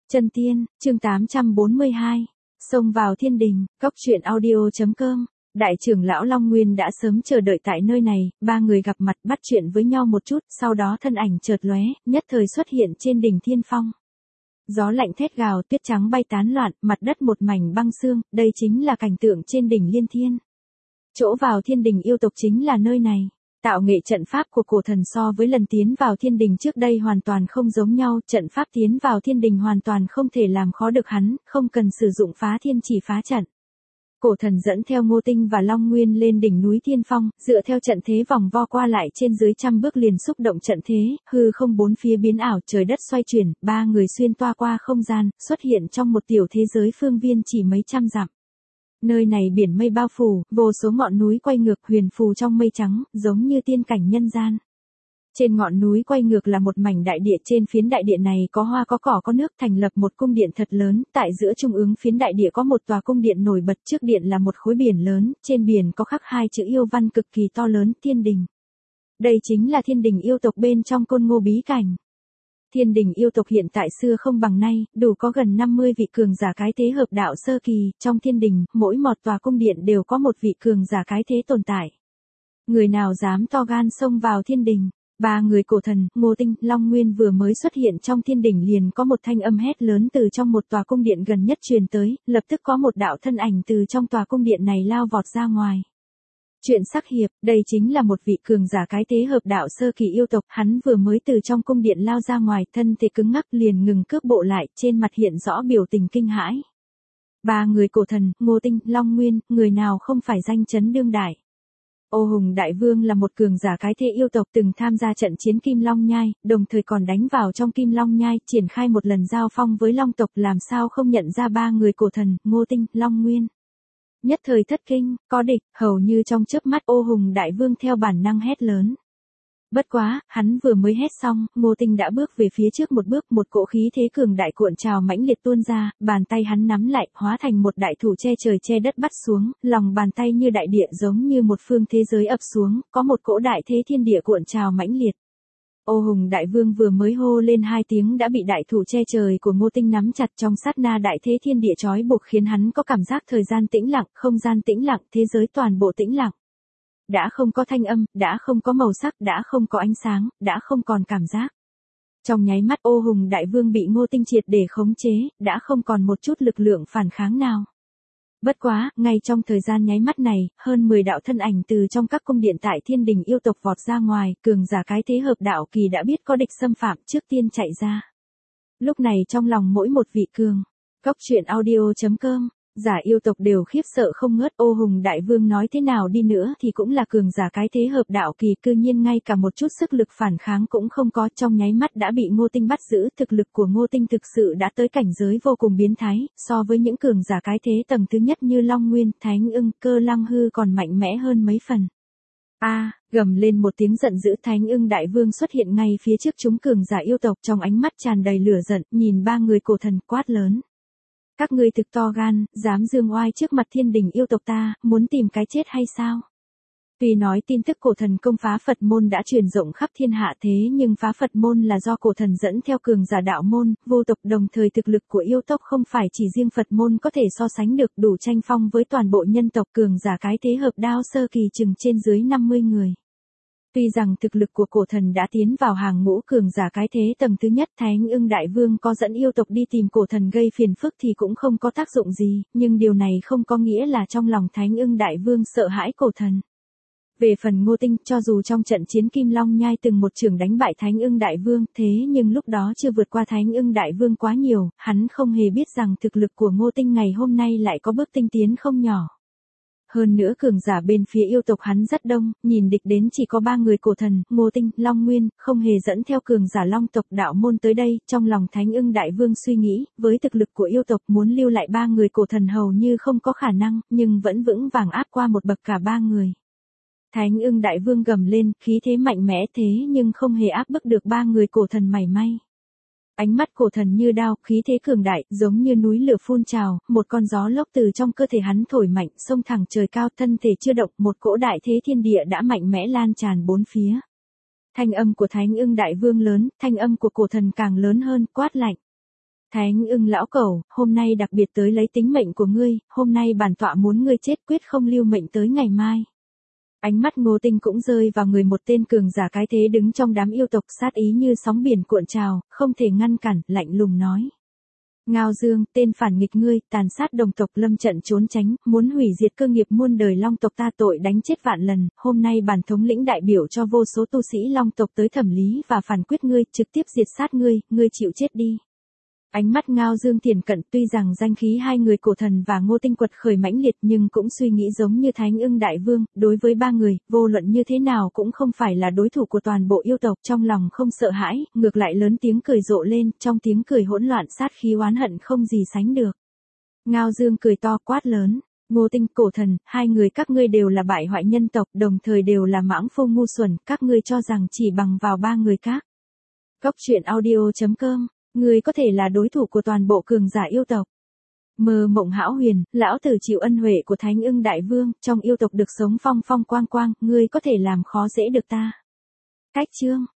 Chân tiên, chương 842. Xông vào thiên đình, góc truyện audio.com. Đại trưởng lão Long Nguyên đã sớm chờ đợi tại nơi này, ba người gặp mặt bắt chuyện với nhau một chút, sau đó thân ảnh chợt lóe, nhất thời xuất hiện trên đỉnh thiên phong. Gió lạnh thét gào, tuyết trắng bay tán loạn, mặt đất một mảnh băng xương, đây chính là cảnh tượng trên đỉnh Liên Thiên. Chỗ vào thiên đình yêu tộc chính là nơi này. Tạo nghệ trận pháp của cổ thần so với lần tiến vào thiên đình trước đây hoàn toàn không giống nhau, trận pháp tiến vào thiên đình hoàn toàn không thể làm khó được hắn, không cần sử dụng phá thiên chỉ phá trận. Cổ thần dẫn theo Ngô Tinh và Long Nguyên lên đỉnh núi Thiên Phong, dựa theo trận thế vòng vo qua lại trên dưới trăm bước liền xúc động trận thế, hư không bốn phía biến ảo, trời đất xoay chuyển, ba người xuyên toa qua không gian, xuất hiện trong một tiểu thế giới phương viên chỉ mấy trăm dặm. Nơi này biển mây bao phủ, vô số ngọn núi quay ngược huyền phù trong mây trắng, giống như tiên cảnh nhân gian. Trên ngọn núi quay ngược là một mảnh đại địa, trên phiến đại địa này có hoa có cỏ có nước, thành lập một cung điện thật lớn, tại giữa trung ương phiến đại địa có một tòa cung điện nổi bật, trước điện là một khối biển lớn, trên biển có khắc hai chữ yêu văn cực kỳ to lớn, Thiên Đình. Đây chính là thiên đình yêu tộc bên trong Côn Ngô bí cảnh. Thiên đình yêu tộc hiện tại xưa không bằng nay, đủ có gần 50 vị cường giả cái thế hợp đạo sơ kỳ, trong thiên đình, mỗi một tòa cung điện đều có một vị cường giả cái thế tồn tại. Người nào dám to gan xông vào thiên đình? Ba người cổ thần, Ngô Tinh, Long Nguyên vừa mới xuất hiện trong thiên đình liền có một thanh âm hét lớn từ trong một tòa cung điện gần nhất truyền tới, lập tức có một đạo thân ảnh từ trong tòa cung điện này lao vọt ra ngoài. Chuyện sắc hiệp, đây chính là một vị cường giả cái thế hợp đạo sơ kỳ yêu tộc, hắn vừa mới từ trong cung điện lao ra ngoài, thân thể cứng ngắc liền ngừng cước bộ lại, trên mặt hiện rõ biểu tình kinh hãi. Ba người cổ thần, Ngô Tinh, Long Nguyên, người nào không phải danh chấn đương đại. Ô Hùng Đại Vương là một cường giả cái thế yêu tộc từng tham gia trận chiến Kim Long Nhai, đồng thời còn đánh vào trong Kim Long Nhai, triển khai một lần giao phong với Long tộc, làm sao không nhận ra ba người cổ thần, Ngô Tinh, Long Nguyên. Nhất thời thất kinh, có địch, hầu như trong chớp mắt Ô Hùng Đại Vương theo bản năng hét lớn. Bất quá, hắn vừa mới hét xong, Ngô Tinh đã bước về phía trước một bước, một cỗ khí thế cường đại cuộn trào mãnh liệt tuôn ra, bàn tay hắn nắm lại, hóa thành một đại thủ che trời che đất bắt xuống, lòng bàn tay như đại địa giống như một phương thế giới ập xuống, có một cỗ đại thế thiên địa cuộn trào mãnh liệt. Ô Hùng Đại Vương vừa mới hô lên hai tiếng đã bị đại thủ che trời của Ngô Tinh nắm chặt, trong sát na đại thế thiên địa trói buộc khiến hắn có cảm giác thời gian tĩnh lặng, không gian tĩnh lặng, thế giới toàn bộ tĩnh lặng. Đã không có thanh âm, đã không có màu sắc, đã không có ánh sáng, đã không còn cảm giác. Trong nháy mắt Ô Hùng Đại Vương bị Ngô Tinh triệt để khống chế, đã không còn một chút lực lượng phản kháng nào. Bất quá, ngay trong thời gian nháy mắt này, hơn 10 đạo thân ảnh từ trong các cung điện tại thiên đình yêu tộc vọt ra ngoài, cường giả cái thế hợp đạo kỳ đã biết có địch xâm phạm trước tiên chạy ra. Lúc này trong lòng mỗi một vị cường, góc truyện audio.com, giả yêu tộc đều khiếp sợ không ngớt. Ô Hùng Đại Vương nói thế nào đi nữa thì cũng là cường giả cái thế hợp đạo kỳ, cư nhiên ngay cả một chút sức lực phản kháng cũng không có, trong nháy mắt đã bị Ngô Tinh bắt giữ. Thực lực của Ngô Tinh thực sự đã tới cảnh giới vô cùng biến thái, so với những cường giả cái thế tầng thứ nhất như Long Nguyên, Thánh Ưng, Cơ Lăng Hư còn mạnh mẽ hơn mấy phần. Gầm lên một tiếng giận dữ, Thánh Ưng Đại Vương xuất hiện ngay phía trước chúng cường giả yêu tộc, trong ánh mắt tràn đầy lửa giận, nhìn ba người cổ thần quát lớn. Các ngươi thực to gan, dám dương oai trước mặt thiên đình yêu tộc ta, muốn tìm cái chết hay sao? Tuy nói tin tức cổ thần công phá Phật môn đã truyền rộng khắp thiên hạ, thế nhưng phá Phật môn là do cổ thần dẫn theo cường giả đạo môn, vô tộc, đồng thời thực lực của yêu tộc không phải chỉ riêng Phật môn có thể so sánh được, đủ tranh phong với toàn bộ nhân tộc. Cường giả cái thế hợp đạo sơ kỳ chừng trên dưới 50 người. Tuy rằng thực lực của cổ thần đã tiến vào hàng ngũ cường giả cái thế tầng thứ nhất, Thánh Ưng Đại Vương có dẫn yêu tộc đi tìm cổ thần gây phiền phức thì cũng không có tác dụng gì, nhưng điều này không có nghĩa là trong lòng Thánh Ưng Đại Vương sợ hãi cổ thần. Về phần Ngô Tinh, cho dù trong trận chiến Kim Long Nhai từng một chưởng đánh bại Thánh Ưng Đại Vương, thế nhưng lúc đó chưa vượt qua Thánh Ưng Đại Vương quá nhiều, hắn không hề biết rằng thực lực của Ngô Tinh ngày hôm nay lại có bước tinh tiến không nhỏ. Hơn nữa cường giả bên phía yêu tộc hắn rất đông, nhìn địch đến chỉ có ba người cổ thần, Ngô Tinh, Long Nguyên, không hề dẫn theo cường giả Long tộc đạo môn tới đây. Trong lòng Thánh Ưng Đại Vương suy nghĩ, với thực lực của yêu tộc muốn lưu lại ba người cổ thần hầu như không có khả năng, nhưng vẫn vững vàng áp qua một bậc cả ba người. Thánh Ưng Đại Vương gầm lên, khí thế mạnh mẽ thế nhưng không hề áp bức được ba người cổ thần mảy may. Ánh mắt cổ thần như đao, khí thế cường đại, giống như núi lửa phun trào, một con gió lốc từ trong cơ thể hắn thổi mạnh, xông thẳng trời cao, thân thể chưa động, một cỗ đại thế thiên địa đã mạnh mẽ lan tràn bốn phía. Thanh âm của Thánh Ưng Đại Vương lớn, thanh âm của cổ thần càng lớn hơn, quát lạnh. Thánh ưng lão cẩu, hôm nay đặc biệt tới lấy tính mệnh của ngươi, hôm nay bản tọa muốn ngươi chết quyết không lưu mệnh tới ngày mai. Ánh mắt Ngô Tinh cũng rơi vào người một tên cường giả cái thế đứng trong đám yêu tộc, sát ý như sóng biển cuộn trào, không thể ngăn cản, lạnh lùng nói. Ngao Dương, tên phản nghịch ngươi, tàn sát đồng tộc, lâm trận trốn tránh, muốn hủy diệt cơ nghiệp muôn đời Long tộc ta, tội đánh chết vạn lần, hôm nay bản thống lĩnh đại biểu cho vô số tu sĩ Long tộc tới thẩm lý và phản quyết ngươi, trực tiếp diệt sát ngươi, ngươi chịu chết đi. Ánh mắt Ngao Dương thiền cận, tuy rằng danh khí hai người cổ thần và Ngô Tinh quật khởi mãnh liệt nhưng cũng suy nghĩ giống như Thánh ưng đại vương, đối với ba người, vô luận như thế nào cũng không phải là đối thủ của toàn bộ yêu tộc, trong lòng không sợ hãi, ngược lại lớn tiếng cười rộ lên, trong tiếng cười hỗn loạn sát khí oán hận không gì sánh được. Ngao Dương cười to quát lớn, Ngô Tinh, cổ thần, hai người các ngươi đều là bại hoại nhân tộc, đồng thời đều là mãng phu ngu xuẩn, các ngươi cho rằng chỉ bằng vào ba người các. Cốc truyện audio.com, ngươi có thể là đối thủ của toàn bộ cường giả yêu tộc. Mơ mộng hão huyền, lão tử chịu ân huệ của Thánh ưng đại vương, trong yêu tộc được sống phong phong quang quang, ngươi có thể làm khó dễ được ta. Cách chương